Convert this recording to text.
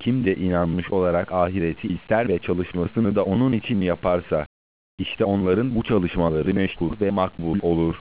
Kim de inanmış olarak ahireti ister ve çalışmasını da onun için yaparsa, işte onların bu çalışmaları meşgul ve makbul olur.